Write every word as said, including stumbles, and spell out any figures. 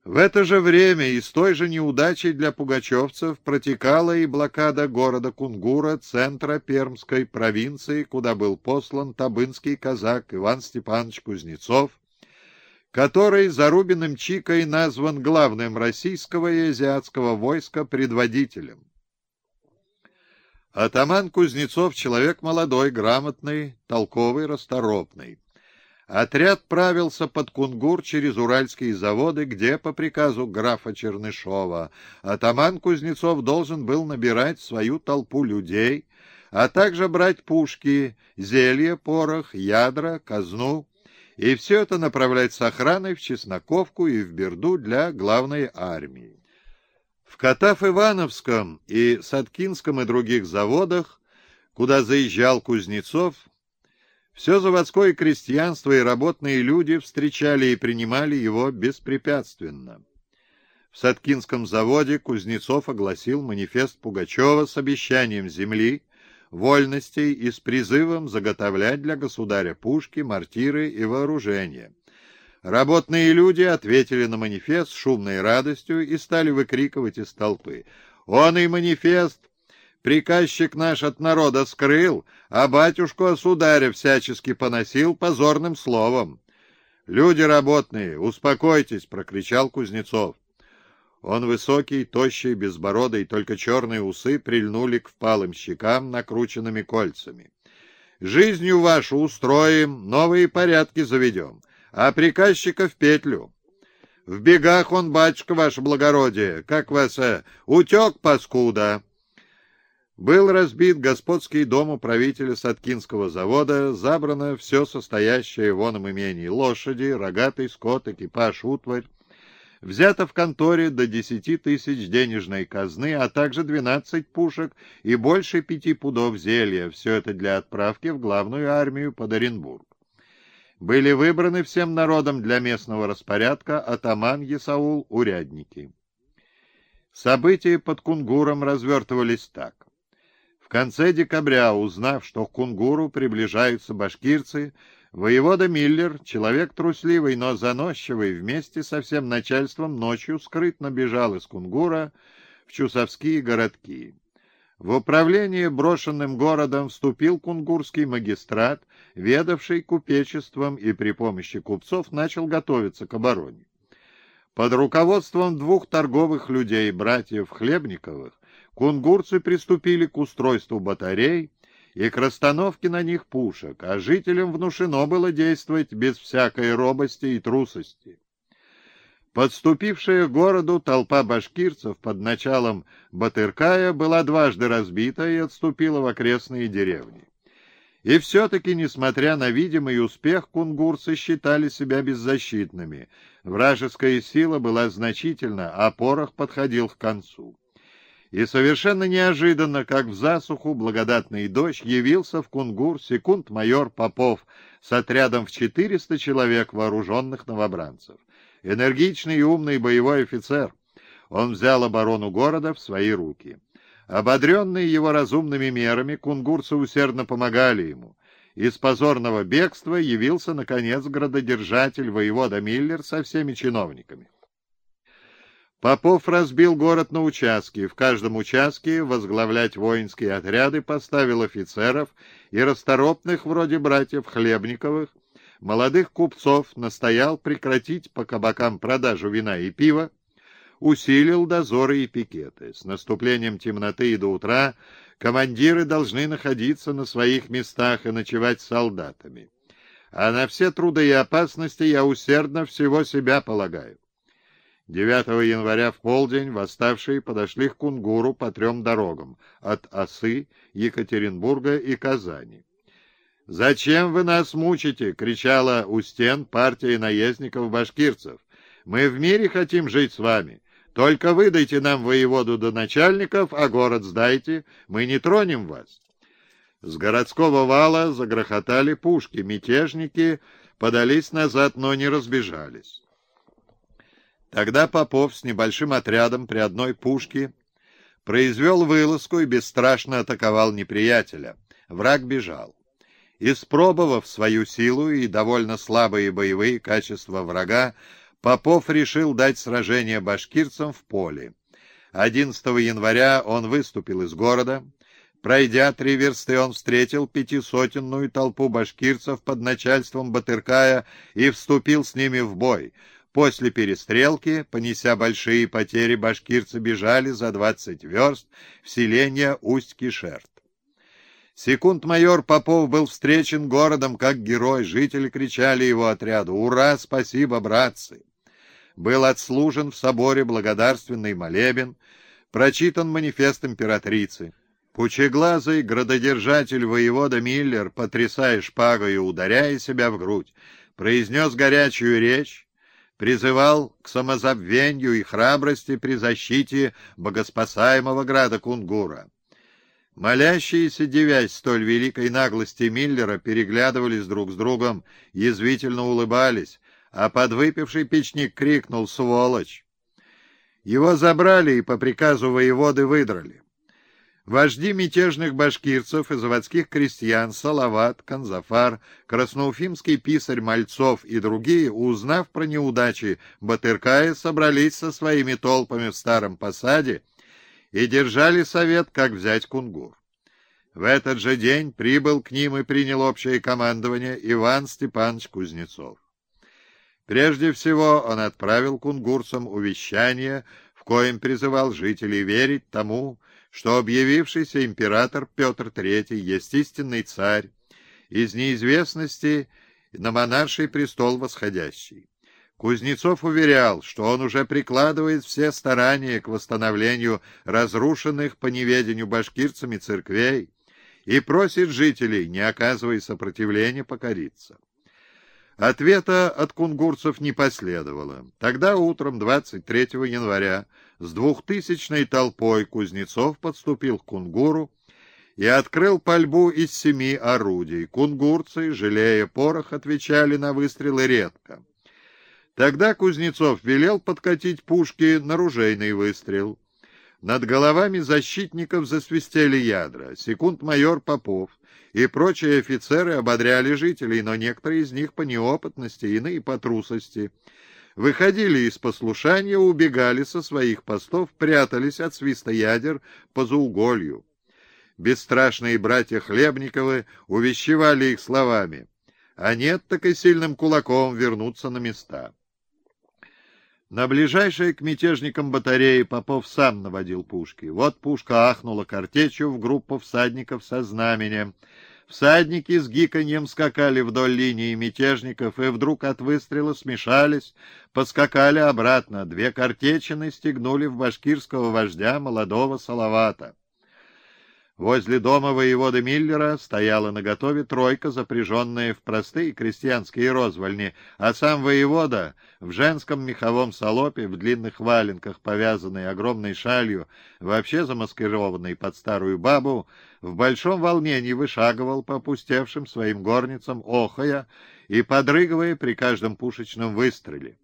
В это же время и с той же неудачей для пугачевцев протекала и блокада города Кунгура, центра Пермской провинции, куда был послан табынский казак Иван Степанович Кузнецов, который Зарубиным Чикой назван главным российского и азиатского войска предводителем. Атаман Кузнецов — человек молодой, грамотный, толковый, расторопный. Отряд правился под Кунгур через Уральские заводы, где, по приказу графа Чернышова, атаман Кузнецов должен был набирать свою толпу людей, а также брать пушки, зелье, порох, ядра, казну, и все это направлять с охраной в Чесноковку и в Берду для главной армии. В Катав-Ивановском и Саткинском и других заводах, куда заезжал Кузнецов, все заводское крестьянство и работные люди встречали и принимали его беспрепятственно. В Саткинском заводе Кузнецов огласил манифест Пугачева с обещанием земли, вольностей и с призывом заготовлять для государя пушки, мортиры и вооружение. Работные люди ответили на манифест шумной радостью и стали выкрикивать из толпы: «Он и манифест приказчик наш от народа скрыл, а батюшку осударя всячески поносил позорным словом». «Люди работные, успокойтесь!» — прокричал Кузнецов. Он высокий, тощий, безбородый, только черные усы прильнули к впалым щекам накрученными кольцами. «Жизнью вашу устроим, новые порядки заведем, а приказчика в петлю. В бегах он, батюшка, ваше благородие, как вас, э, утек, паскуда!» Был разбит господский дом управителя Саткинского завода, забрано все состоящее в оном имении: лошади, рогатый скот, экипаж, утварь. Взято в конторе до десяти тысяч денежной казны, а также двенадцать пушек и больше пяти пудов зелья. Все это для отправки в главную армию под Оренбург. Были выбраны всем народом для местного распорядка атаман Есаул, урядники. События под Кунгуром развертывались так. В конце декабря, узнав, что к Кунгуру приближаются башкирцы, воевода Миллер, человек трусливый, но заносчивый, вместе со всем начальством ночью скрытно бежал из Кунгура в Чусовские городки. В управление брошенным городом вступил кунгурский магистрат, ведавший купечеством, и при помощи купцов начал готовиться к обороне. Под руководством двух торговых людей, братьев Хлебниковых, кунгурцы приступили к устройству батарей и к расстановке на них пушек, а жителям внушено было действовать без всякой робости и трусости. Подступившая к городу толпа башкирцев под началом Батыркая была дважды разбита и отступила в окрестные деревни. И все-таки, несмотря на видимый успех, кунгурцы считали себя беззащитными. Вражеская сила была значительна, а порох подходил к концу. И совершенно неожиданно, как в засуху благодатный дождь, явился в Кунгур секунд-майор Попов с отрядом в четыреста человек вооруженных новобранцев. Энергичный и умный боевой офицер. Он взял оборону города в свои руки. Ободренные его разумными мерами, кунгурцы усердно помогали ему. Из позорного бегства явился, наконец, градодержатель воевода Миллер со всеми чиновниками. Попов разбил город на участки. В каждом участке возглавлять воинские отряды поставил офицеров и расторопных, вроде братьев Хлебниковых, молодых купцов, настоял прекратить по кабакам продажу вина и пива, усилил дозоры и пикеты. С наступлением темноты и до утра командиры должны находиться на своих местах и ночевать с солдатами. А на все труды и опасности я усердно всего себя полагаю. девятого января в полдень восставшие подошли к Кунгуру по трем дорогам — от Осы, Екатеринбурга и Казани. «Зачем вы нас мучите?» — кричала у стен партия наездников-башкирцев. «Мы в мире хотим жить с вами. Только выдайте нам воеводу до начальников, а город сдайте, мы не тронем вас». С городского вала загрохотали пушки, мятежники подались назад, но не разбежались. Тогда Попов с небольшим отрядом при одной пушке произвел вылазку и бесстрашно атаковал неприятеля. Враг бежал. Испробовав свою силу и довольно слабые боевые качества врага, Попов решил дать сражение башкирцам в поле. одиннадцатого января он выступил из города. Пройдя три версты, он встретил пятисотенную толпу башкирцев под начальством Батыркая и вступил с ними в бой. После перестрелки, понеся большие потери, башкирцы бежали за двадцать верст в селение Усть-Кишерт. Секунд-майор Попов был встречен городом как герой, жители кричали его отряду «Ура! Спасибо, братцы!». Был отслужен в соборе благодарственный молебен, прочитан манифест императрицы. Пучеглазый градодержатель воевода Миллер, потрясая шпагой и ударяя себя в грудь, произнес горячую речь, призывал к самозабвению и храбрости при защите богоспасаемого града Кунгура. Молящиеся, дивясь столь великой наглости Миллера, переглядывались друг с другом, язвительно улыбались, а подвыпивший печник крикнул «Сволочь!». Его забрали и по приказу воеводы выдрали. Вожди мятежных башкирцев и заводских крестьян Салават, Канзафар, красноуфимский писарь Мальцов и другие, узнав про неудачи Батыркая, собрались со своими толпами в Старом Посаде и держали совет, как взять Кунгур. В этот же день прибыл к ним и принял общее командование Иван Степанович Кузнецов. Прежде всего он отправил кунгурцам увещание, в коем призывал жителей верить тому, что объявившийся император Петр Третий есть истинный царь, из неизвестности на монарший престол восходящий. Кузнецов уверял, что он уже прикладывает все старания к восстановлению разрушенных по неведению башкирцами церквей и просит жителей, не оказывая сопротивления, покориться. Ответа от кунгурцев не последовало. Тогда утром двадцать третьего января с двухтысячной толпой Кузнецов подступил к Кунгуру и открыл пальбу из семи орудий. Кунгурцы, жалея порох, отвечали на выстрелы редко. Тогда Кузнецов велел подкатить пушки на ружейный выстрел. Над головами защитников засвистели ядра. Секунд-майор Попов и прочие офицеры ободряли жителей, но некоторые из них по неопытности, иные по трусости выходили из послушания, убегали со своих постов, прятались от свиста ядер по зауголью. Бесстрашные братья Хлебниковы увещевали их словами: «А нет, так и сильным кулаком вернуться на места». На ближайшей к мятежникам батареи Попов сам наводил пушки. Вот пушка ахнула картечью в группу всадников со знаменем. Всадники с гиканьем скакали вдоль линии мятежников, и вдруг от выстрела смешались, поскакали обратно. Две картечины стегнули в башкирского вождя молодого Салавата. Возле дома воевода Миллера стояла наготове тройка, запряженная в простые крестьянские розвальни, а сам воевода в женском меховом салопе, в длинных валенках, повязанный огромной шалью, вообще замаскированный под старую бабу, в большом волнении вышагивал по опустевшим своим горницам, охая и подрыгивая при каждом пушечном выстреле.